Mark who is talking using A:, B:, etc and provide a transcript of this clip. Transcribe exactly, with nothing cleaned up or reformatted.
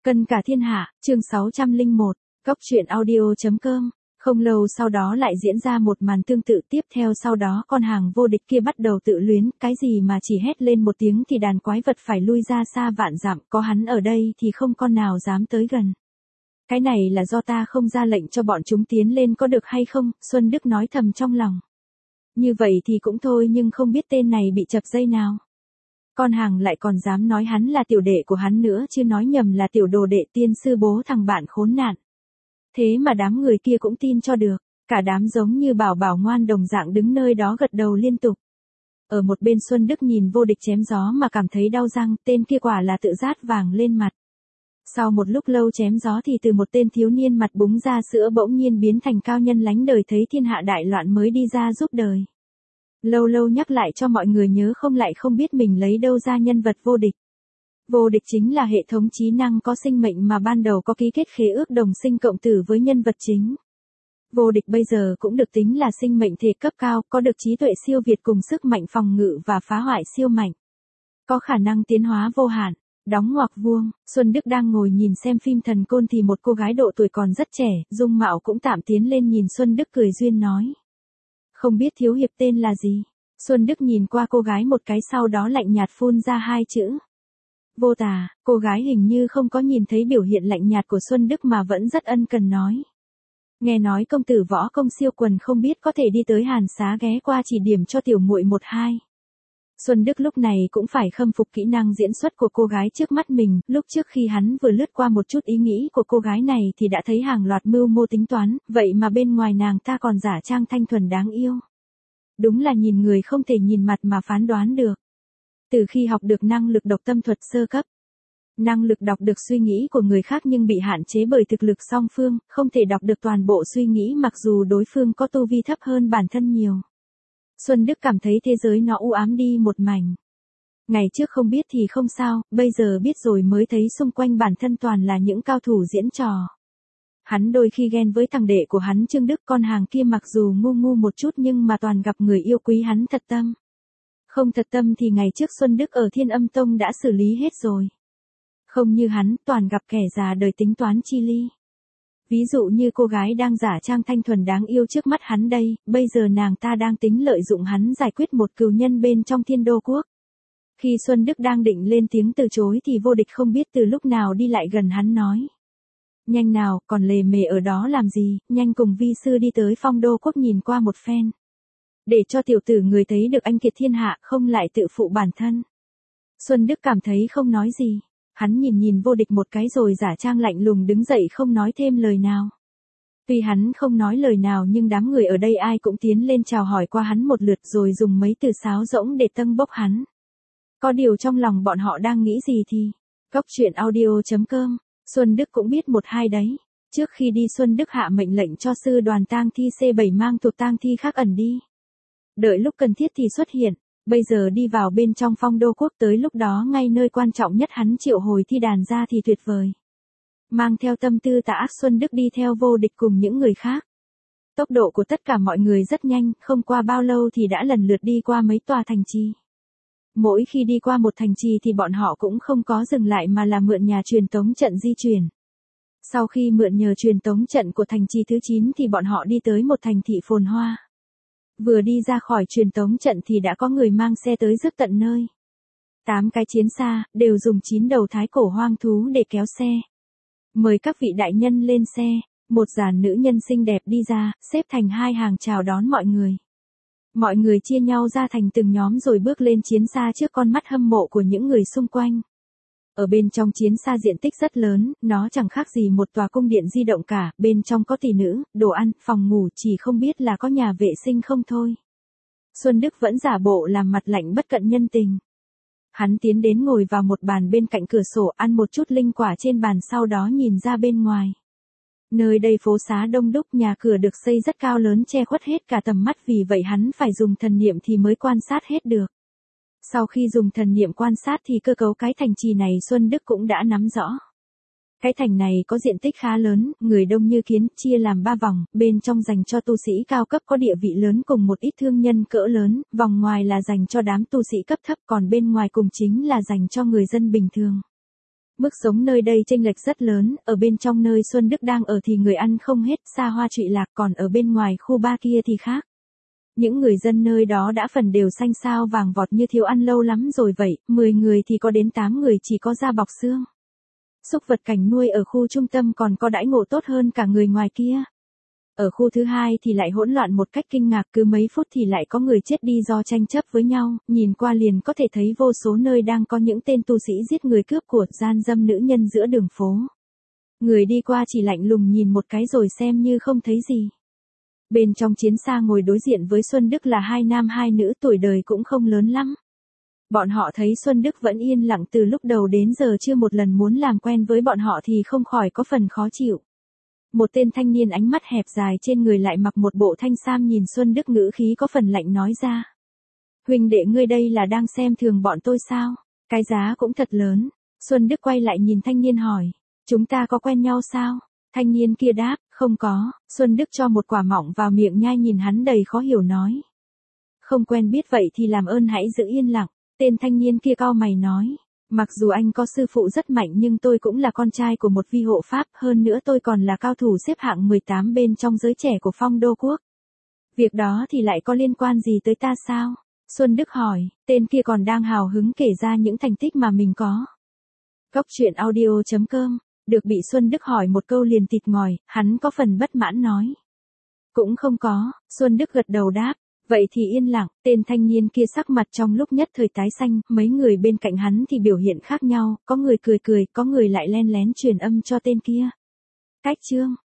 A: Cân cả thiên hạ, chương sáu trăm lẻ một, Cóc truyện audio chấm com. Không lâu sau đó lại diễn ra một màn tương tự, tiếp theo sau đó con hàng vô địch kia bắt đầu tự luyến, cái gì mà chỉ hét lên một tiếng thì đàn quái vật phải lui ra xa vạn dặm, có hắn ở đây thì không con nào dám tới gần. Cái này là do ta không ra lệnh cho bọn chúng tiến lên có được hay không, Xuân Đức nói thầm trong lòng. Như vậy thì cũng thôi, nhưng không biết tên này bị chập dây nào. Con hàng lại còn dám nói hắn là tiểu đệ của hắn nữa, chứ nói nhầm là tiểu đồ đệ tiên sư bố thằng bạn khốn nạn. Thế mà đám người kia cũng tin cho được, cả đám giống như bảo bảo ngoan đồng dạng đứng nơi đó gật đầu liên tục. Ở một bên Xuân Đức nhìn vô địch chém gió mà cảm thấy đau răng, tên kia quả là tự rát vàng lên mặt. Sau một lúc lâu chém gió thì từ một tên thiếu niên mặt búng ra sữa bỗng nhiên biến thành cao nhân lánh đời thấy thiên hạ đại loạn mới đi ra giúp đời. Lâu lâu nhắc lại cho mọi người nhớ không lại không biết mình lấy đâu ra nhân vật vô địch. Vô địch chính là hệ thống trí năng có sinh mệnh mà ban đầu có ký kết khế ước đồng sinh cộng tử với nhân vật chính. Vô địch bây giờ cũng được tính là sinh mệnh thể cấp cao, có được trí tuệ siêu việt cùng sức mạnh phòng ngự và phá hoại siêu mạnh. Có khả năng tiến hóa vô hạn. Đóng ngoặc vuông, Xuân Đức đang ngồi nhìn xem phim Thần Côn thì một cô gái độ tuổi còn rất trẻ, dung mạo cũng tạm tiến lên nhìn Xuân Đức cười duyên nói. Không biết thiếu hiệp tên là gì? Xuân Đức nhìn qua cô gái một cái sau đó lạnh nhạt phun ra hai chữ. Vô Tà. Cô gái hình như không có nhìn thấy biểu hiện lạnh nhạt của Xuân Đức mà vẫn rất ân cần nói. Nghe nói công tử võ công siêu quần không biết có thể đi tới Hàn Xá ghé qua chỉ điểm cho tiểu muội một hai. Xuân Đức lúc này cũng phải khâm phục kỹ năng diễn xuất của cô gái trước mắt mình, lúc trước khi hắn vừa lướt qua một chút ý nghĩ của cô gái này thì đã thấy hàng loạt mưu mô tính toán, vậy mà bên ngoài nàng ta còn giả trang thanh thuần đáng yêu. Đúng là nhìn người không thể nhìn mặt mà phán đoán được. Từ khi học được năng lực độc tâm thuật sơ cấp, năng lực đọc được suy nghĩ của người khác nhưng bị hạn chế bởi thực lực song phương, không thể đọc được toàn bộ suy nghĩ mặc dù đối phương có tu vi thấp hơn bản thân nhiều. Xuân Đức cảm thấy thế giới nó u ám đi một mảnh. Ngày trước không biết thì không sao, bây giờ biết rồi mới thấy xung quanh bản thân toàn là những cao thủ diễn trò. Hắn đôi khi ghen với thằng đệ của hắn Trương Đức, con hàng kia mặc dù ngu ngu một chút nhưng mà toàn gặp người yêu quý hắn thật tâm. Không thật tâm thì ngày trước Xuân Đức ở Thiên Âm Tông đã xử lý hết rồi. Không như hắn, toàn gặp kẻ già đời tính toán chi ly. Ví dụ như cô gái đang giả trang thanh thuần đáng yêu trước mắt hắn đây, bây giờ nàng ta đang tính lợi dụng hắn giải quyết một cừu nhân bên trong Thiên Đô Quốc. Khi Xuân Đức đang định lên tiếng từ chối thì vô địch không biết từ lúc nào đi lại gần hắn nói. Nhanh nào, còn lề mề ở đó làm gì, nhanh cùng vi sư đi tới Phong Đô Quốc nhìn qua một phen. Để cho tiểu tử người thấy được anh kiệt thiên hạ không lại tự phụ bản thân. Xuân Đức cảm thấy không nói gì. Hắn nhìn nhìn vô địch một cái rồi giả trang lạnh lùng đứng dậy không nói thêm lời nào. Tuy hắn không nói lời nào nhưng đám người ở đây ai cũng tiến lên chào hỏi qua hắn một lượt rồi dùng mấy từ sáo rỗng để tâng bốc hắn. Có điều trong lòng bọn họ đang nghĩ gì thì. Cóc truyện audio chấm com. Xuân Đức cũng biết một hai đấy. Trước khi đi Xuân Đức hạ mệnh lệnh cho sư đoàn tang thi C bảy mang thuộc tang thi khác ẩn đi. Đợi lúc cần thiết thì xuất hiện. Bây giờ đi vào bên trong Phong Đô Quốc, tới lúc đó ngay nơi quan trọng nhất hắn triệu hồi thi đàn ra thì tuyệt vời. Mang theo tâm tư tà ác Xuân Đức đi theo vô địch cùng những người khác. Tốc độ của tất cả mọi người rất nhanh, không qua bao lâu thì đã lần lượt đi qua mấy tòa thành trì. Mỗi khi đi qua một thành trì thì bọn họ cũng không có dừng lại mà là mượn nhà truyền tống trận di chuyển. Sau khi mượn nhờ truyền tống trận của thành trì thứ chín thì bọn họ đi tới một thành thị phồn hoa. Vừa đi ra khỏi truyền tống trận thì đã có người mang xe tới rước tận nơi. Tám cái chiến xa, đều dùng chín đầu thái cổ hoang thú để kéo xe. Mời các vị đại nhân lên xe, một dàn nữ nhân xinh đẹp đi ra, xếp thành hai hàng chào đón mọi người. Mọi người chia nhau ra thành từng nhóm rồi bước lên chiến xa trước con mắt hâm mộ của những người xung quanh. Ở bên trong chiến xa diện tích rất lớn, nó chẳng khác gì một tòa cung điện di động cả, bên trong có tỷ nữ, đồ ăn, phòng ngủ, chỉ không biết là có nhà vệ sinh không thôi. Xuân Đức vẫn giả bộ làm mặt lạnh bất cận nhân tình. Hắn tiến đến ngồi vào một bàn bên cạnh cửa sổ ăn một chút linh quả trên bàn sau đó nhìn ra bên ngoài. Nơi đây phố xá đông đúc, nhà cửa được xây rất cao lớn che khuất hết cả tầm mắt vì vậy hắn phải dùng thần niệm thì mới quan sát hết được. Sau khi dùng thần niệm quan sát thì cơ cấu cái thành trì này Xuân Đức cũng đã nắm rõ. Cái thành này có diện tích khá lớn, người đông như kiến, chia làm ba vòng, bên trong dành cho tu sĩ cao cấp có địa vị lớn cùng một ít thương nhân cỡ lớn, vòng ngoài là dành cho đám tu sĩ cấp thấp còn bên ngoài cùng chính là dành cho người dân bình thường. Mức sống nơi đây chênh lệch rất lớn, ở bên trong nơi Xuân Đức đang ở thì người ăn không hết, xa hoa trụy lạc, còn ở bên ngoài khu ba kia thì khác. Những người dân nơi đó đã phần đều xanh xao vàng vọt như thiếu ăn lâu lắm rồi vậy, mười người thì có đến tám người chỉ có da bọc xương. Súc vật cảnh nuôi ở khu trung tâm còn có đãi ngộ tốt hơn cả người ngoài kia. Ở khu thứ hai thì lại hỗn loạn một cách kinh ngạc, cứ mấy phút thì lại có người chết đi do tranh chấp với nhau, nhìn qua liền có thể thấy vô số nơi đang có những tên tu sĩ giết người cướp của, gian dâm nữ nhân giữa đường phố. Người đi qua chỉ lạnh lùng nhìn một cái rồi xem như không thấy gì. Bên trong chiến xa ngồi đối diện với Xuân Đức là hai nam hai nữ, tuổi đời cũng không lớn lắm. Bọn họ thấy Xuân Đức vẫn yên lặng từ lúc đầu đến giờ chưa một lần muốn làm quen với bọn họ thì không khỏi có phần khó chịu. Một tên thanh niên ánh mắt hẹp dài trên người lại mặc một bộ thanh sam nhìn Xuân Đức ngữ khí có phần lạnh nói ra. Huynh đệ ngươi đây là đang xem thường bọn tôi sao? Cái giá cũng thật lớn. Xuân Đức quay lại nhìn thanh niên hỏi. Chúng ta có quen nhau sao? Thanh niên kia đáp, không có. Xuân Đức cho một quả mọng vào miệng nhai nhìn hắn đầy khó hiểu nói. Không quen biết vậy thì làm ơn hãy giữ yên lặng. Tên thanh niên kia cau mày nói. Mặc dù anh có sư phụ rất mạnh nhưng tôi cũng là con trai của một vi hộ pháp, hơn nữa tôi còn là cao thủ xếp hạng mười tám bên trong giới trẻ của Phong Đô Quốc. Việc đó thì lại có liên quan gì tới ta sao? Xuân Đức hỏi, tên kia còn đang hào hứng kể ra những thành tích mà mình có. Góc truyện audio chấm com, được bị Xuân Đức hỏi một câu liền thịt ngòi, hắn có phần bất mãn nói. Cũng không có, Xuân Đức gật đầu đáp. Vậy thì yên lặng, tên thanh niên kia sắc mặt trong lúc nhất thời tái xanh, mấy người bên cạnh hắn thì biểu hiện khác nhau, có người cười cười, có người lại len lén truyền âm cho tên kia. Cách chương